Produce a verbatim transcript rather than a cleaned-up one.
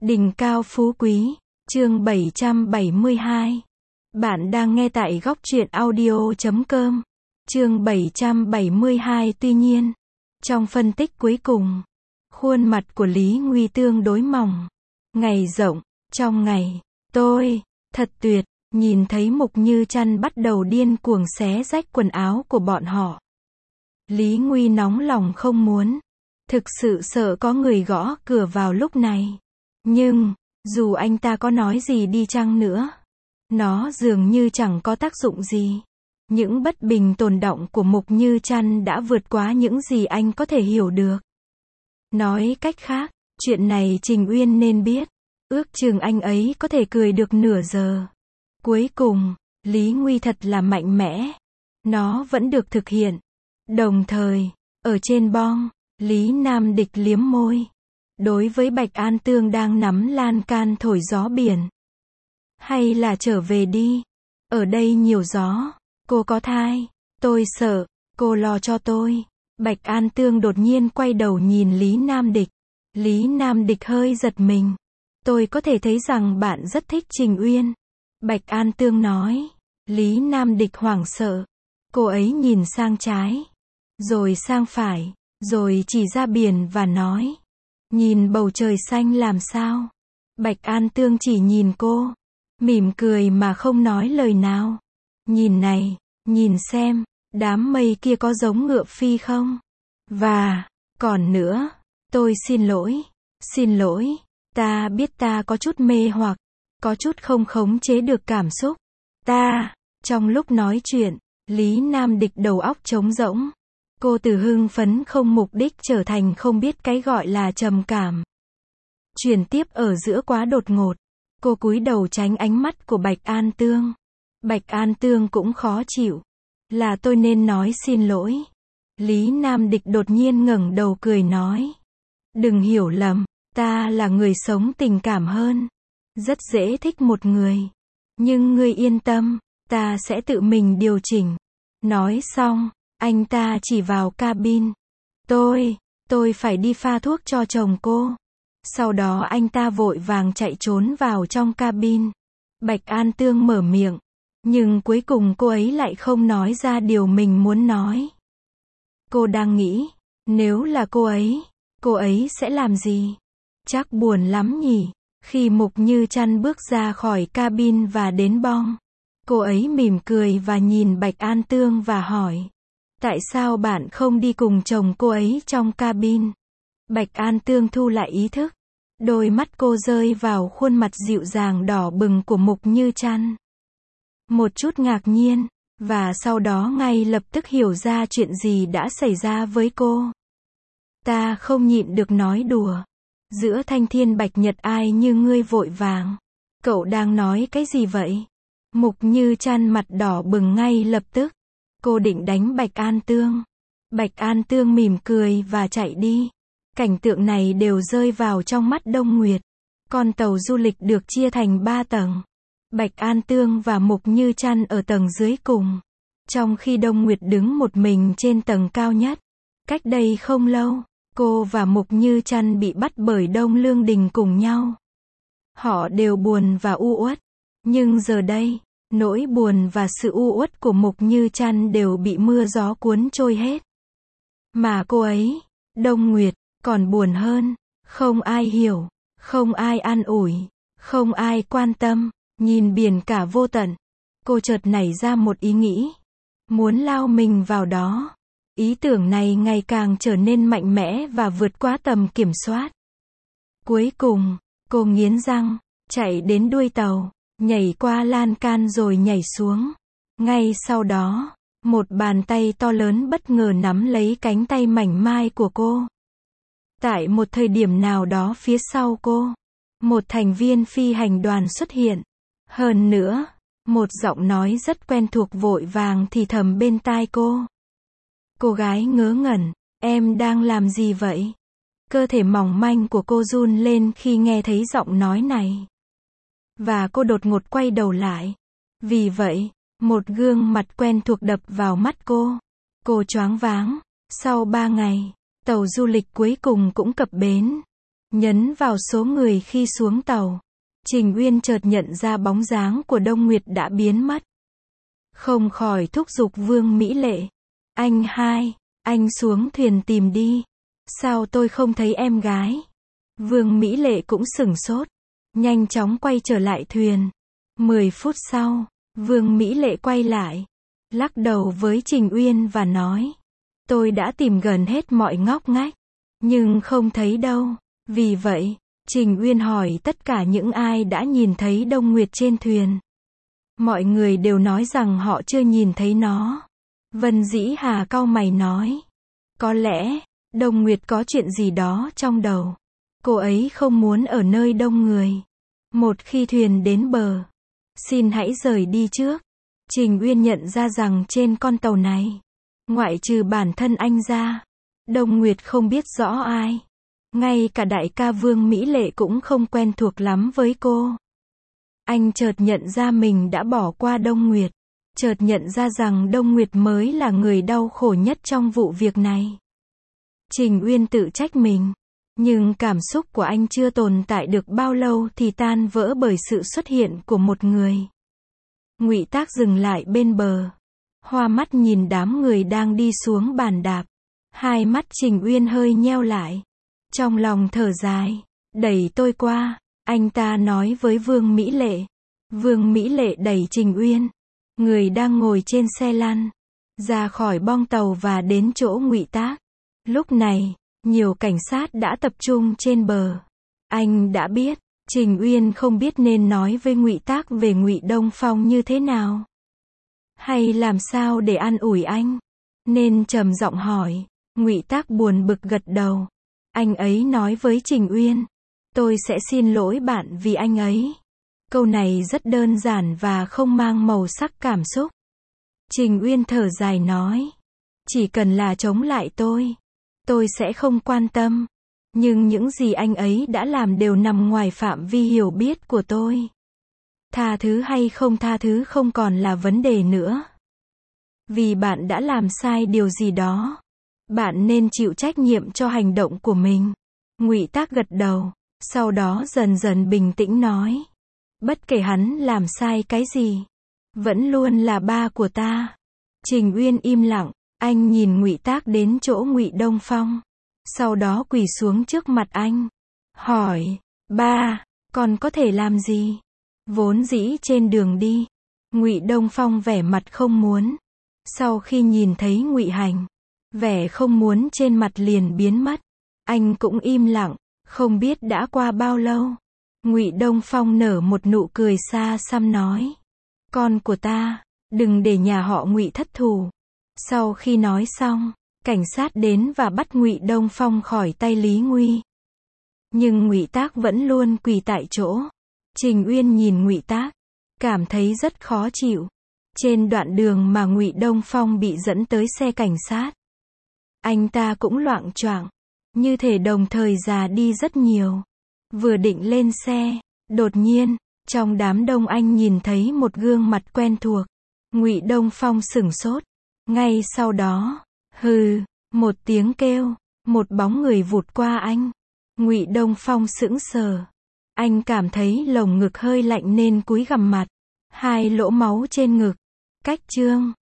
Đỉnh cao phú quý, chương bảy trăm bảy mươi hai. Bạn đang nghe tại góc truyện audio chấm com. Chương bảy trăm bảy mươi hai. Tuy nhiên, trong phân tích cuối cùng, khuôn mặt của Lý Nguy tương đối mỏng. Ngày rộng, trong ngày, tôi, thật tuyệt, nhìn thấy Mục Như Trăn bắt đầu điên cuồng xé rách quần áo của bọn họ. Lý Nguy nóng lòng không muốn, thực sự sợ có người gõ cửa vào lúc này. Nhưng, dù anh ta có nói gì đi chăng nữa, nó dường như chẳng có tác dụng gì. Những bất bình tồn đọng của Mục Như Trăn đã vượt quá những gì anh có thể hiểu được. Nói cách khác, chuyện này Trình Uyên nên biết. Ước chừng anh ấy có thể cười được nửa giờ. Cuối cùng, Lý Nguy thật là mạnh mẽ. Nó vẫn được thực hiện. Đồng thời, ở trên bong, Lý Nam Địch liếm môi. Đối với Bạch An Tương đang nắm lan can thổi gió biển. Hay là trở về đi. Ở đây nhiều gió. Cô có thai. Tôi sợ. Cô lo cho tôi. Bạch An Tương đột nhiên quay đầu nhìn Lý Nam Địch. Lý Nam Địch hơi giật mình. Tôi có thể thấy rằng bạn rất thích Trình Uyên. Bạch An Tương nói. Lý Nam Địch hoảng sợ. Cô ấy nhìn sang trái. Rồi sang phải. Rồi chỉ ra biển và nói. Nhìn bầu trời xanh làm sao? Bạch An Tương chỉ nhìn cô. Mỉm cười mà không nói lời nào. Nhìn này, nhìn xem, đám mây kia có giống ngựa phi không? Và, còn nữa, tôi xin lỗi, xin lỗi, ta biết ta có chút mê hoặc, có chút không khống chế được cảm xúc. Ta, trong lúc nói chuyện, Lý Nam Địch đầu óc trống rỗng. Cô từ hưng phấn không mục đích trở thành không biết cái gọi là trầm cảm. Chuyển tiếp ở giữa quá đột ngột. Cô cúi đầu tránh ánh mắt của Bạch An Tương. Bạch An Tương cũng khó chịu. Là tôi nên nói xin lỗi. Lý Nam Địch đột nhiên ngẩng đầu cười nói. Đừng hiểu lầm, ta là người sống tình cảm hơn. Rất dễ thích một người. Nhưng ngươi yên tâm, ta sẽ tự mình điều chỉnh. Nói xong, anh ta chỉ vào cabin. Tôi, tôi phải đi pha thuốc cho chồng cô. Sau đó anh ta vội vàng chạy trốn vào trong cabin. Bạch An Tương mở miệng. Nhưng cuối cùng cô ấy lại không nói ra điều mình muốn nói. Cô đang nghĩ, nếu là cô ấy, cô ấy sẽ làm gì? Chắc buồn lắm nhỉ. Khi Mục Như Trăn bước ra khỏi cabin và đến bong, cô ấy mỉm cười và nhìn Bạch An Tương và hỏi. Tại sao bạn không đi cùng chồng cô ấy trong cabin? Bạch An Tương thu lại ý thức. Đôi mắt cô rơi vào khuôn mặt dịu dàng đỏ bừng của Mục Như Trăn. Một chút ngạc nhiên, và sau đó ngay lập tức hiểu ra chuyện gì đã xảy ra với cô. Ta không nhịn được nói đùa. Giữa thanh thiên bạch nhật ai như ngươi vội vàng. Cậu đang nói cái gì vậy? Mục Như Trăn mặt đỏ bừng ngay lập tức. Cô định đánh Bạch An Tương. Bạch An Tương mỉm cười và chạy đi. Cảnh tượng này đều rơi vào trong mắt Đông Nguyệt. Con tàu du lịch được chia thành ba tầng. Bạch An Tương và Mục Như Trăn ở tầng dưới cùng. Trong khi Đông Nguyệt đứng một mình trên tầng cao nhất. Cách đây không lâu, cô và Mục Như Trăn bị bắt bởi Đông Lương Đình cùng nhau. Họ đều buồn và u uất. Nhưng giờ đây, nỗi buồn và sự u uất của Mục Như Trăn đều bị mưa gió cuốn trôi hết. Mà cô ấy, Đông Nguyệt, còn buồn hơn. Không ai hiểu, không ai an ủi, không ai quan tâm. Nhìn biển cả vô tận, cô chợt nảy ra một ý nghĩ. Muốn lao mình vào đó. Ý tưởng này ngày càng trở nên mạnh mẽ và vượt quá tầm kiểm soát. Cuối cùng, cô nghiến răng, chạy đến đuôi tàu, nhảy qua lan can rồi nhảy xuống. Ngay sau đó, một bàn tay to lớn bất ngờ nắm lấy cánh tay mảnh mai của cô. Tại một thời điểm nào đó phía sau cô, một thành viên phi hành đoàn xuất hiện. Hơn nữa, một giọng nói rất quen thuộc vội vàng thì thầm bên tai cô. Cô gái ngớ ngẩn, em đang làm gì vậy? Cơ thể mỏng manh của cô run lên khi nghe thấy giọng nói này. Và cô đột ngột quay đầu lại. Vì vậy, một gương mặt quen thuộc đập vào mắt cô. Cô choáng váng. Sau ba ngày, tàu du lịch cuối cùng cũng cập bến. Nhấn vào số người khi xuống tàu, Trình Uyên chợt nhận ra bóng dáng của Đông Nguyệt đã biến mất. Không khỏi thúc giục Vương Mỹ Lệ. Anh hai, anh xuống thuyền tìm đi. Sao tôi không thấy em gái? Vương Mỹ Lệ cũng sửng sốt. Nhanh chóng quay trở lại thuyền. Mười phút sau, Vương Mỹ Lệ quay lại. Lắc đầu với Trình Uyên và nói. Tôi đã tìm gần hết mọi ngóc ngách. Nhưng không thấy đâu. Vì vậy, Trình Uyên hỏi tất cả những ai đã nhìn thấy Đông Nguyệt trên thuyền. Mọi người đều nói rằng họ chưa nhìn thấy nó. Vân Dĩ Hà cau mày nói. Có lẽ, Đông Nguyệt có chuyện gì đó trong đầu. Cô ấy không muốn ở nơi đông người. Một khi thuyền đến bờ, xin hãy rời đi trước. Trình Uyên nhận ra rằng trên con tàu này, ngoại trừ bản thân anh ra, Đông Nguyệt không biết rõ ai. Ngay cả đại ca Vương Mỹ Lệ cũng không quen thuộc lắm với cô. Anh chợt nhận ra mình đã bỏ qua Đông Nguyệt. Chợt nhận ra rằng Đông Nguyệt mới là người đau khổ nhất trong vụ việc này. Trình Uyên tự trách mình. Nhưng cảm xúc của anh chưa tồn tại được bao lâu thì tan vỡ bởi sự xuất hiện của một người. Ngụy Tác dừng lại bên bờ. Hoa mắt nhìn đám người đang đi xuống bàn đạp. Hai mắt Trình Uyên hơi nheo lại. Trong lòng thở dài. Đẩy tôi qua. Anh ta nói với Vương Mỹ Lệ. Vương Mỹ Lệ đẩy Trình Uyên, người đang ngồi trên xe lăn, ra khỏi bong tàu và đến chỗ Ngụy Tác. Lúc này, nhiều cảnh sát đã tập trung trên bờ. Anh đã biết, Trình Uyên không biết nên nói với Ngụy Tác về Ngụy Đông Phong như thế nào. Hay làm sao để an ủi anh. Nên trầm giọng hỏi. Ngụy Tác buồn bực gật đầu. Anh ấy nói với Trình Uyên. Tôi sẽ xin lỗi bạn vì anh ấy. Câu này rất đơn giản và không mang màu sắc cảm xúc. Trình Uyên thở dài nói. Chỉ cần là chống lại tôi, tôi sẽ không quan tâm. Nhưng những gì anh ấy đã làm đều nằm ngoài phạm vi hiểu biết của tôi. Tha thứ hay không tha thứ không còn là vấn đề nữa. Vì bạn đã làm sai điều gì đó, bạn nên chịu trách nhiệm cho hành động của mình. Ngụy Tác gật đầu, sau đó dần dần bình tĩnh nói. Bất kể hắn làm sai cái gì, vẫn luôn là ba của ta. Trình Uyên im lặng, anh nhìn Ngụy Tác đến chỗ Ngụy Đông Phong, sau đó quỳ xuống trước mặt anh, hỏi, ba, con có thể làm gì? Vốn dĩ trên đường đi, Ngụy Đông Phong vẻ mặt không muốn. Sau khi nhìn thấy Ngụy Hành, vẻ không muốn trên mặt liền biến mất. Anh cũng im lặng, không biết đã qua bao lâu. Ngụy Đông Phong nở một nụ cười xa xăm nói. Con của ta, đừng để nhà họ Ngụy thất thù. Sau khi nói xong, cảnh sát đến và bắt Ngụy Đông Phong khỏi tay Lý Nguy. Nhưng Ngụy Tác vẫn luôn quỳ tại chỗ. Trình Uyên nhìn Ngụy Tác, cảm thấy rất khó chịu. Trên đoạn đường mà Ngụy Đông Phong bị dẫn tới xe cảnh sát, anh ta cũng loạng choạng, như thể đồng thời già đi rất nhiều. Vừa định lên xe, đột nhiên, trong đám đông anh nhìn thấy một gương mặt quen thuộc. Ngụy Đông Phong sửng sốt. Ngay sau đó, hừ, một tiếng kêu, một bóng người vụt qua anh. Ngụy Đông Phong sững sờ. Anh cảm thấy lồng ngực hơi lạnh nên cúi gằm mặt. Hai lỗ máu trên ngực. Cách chương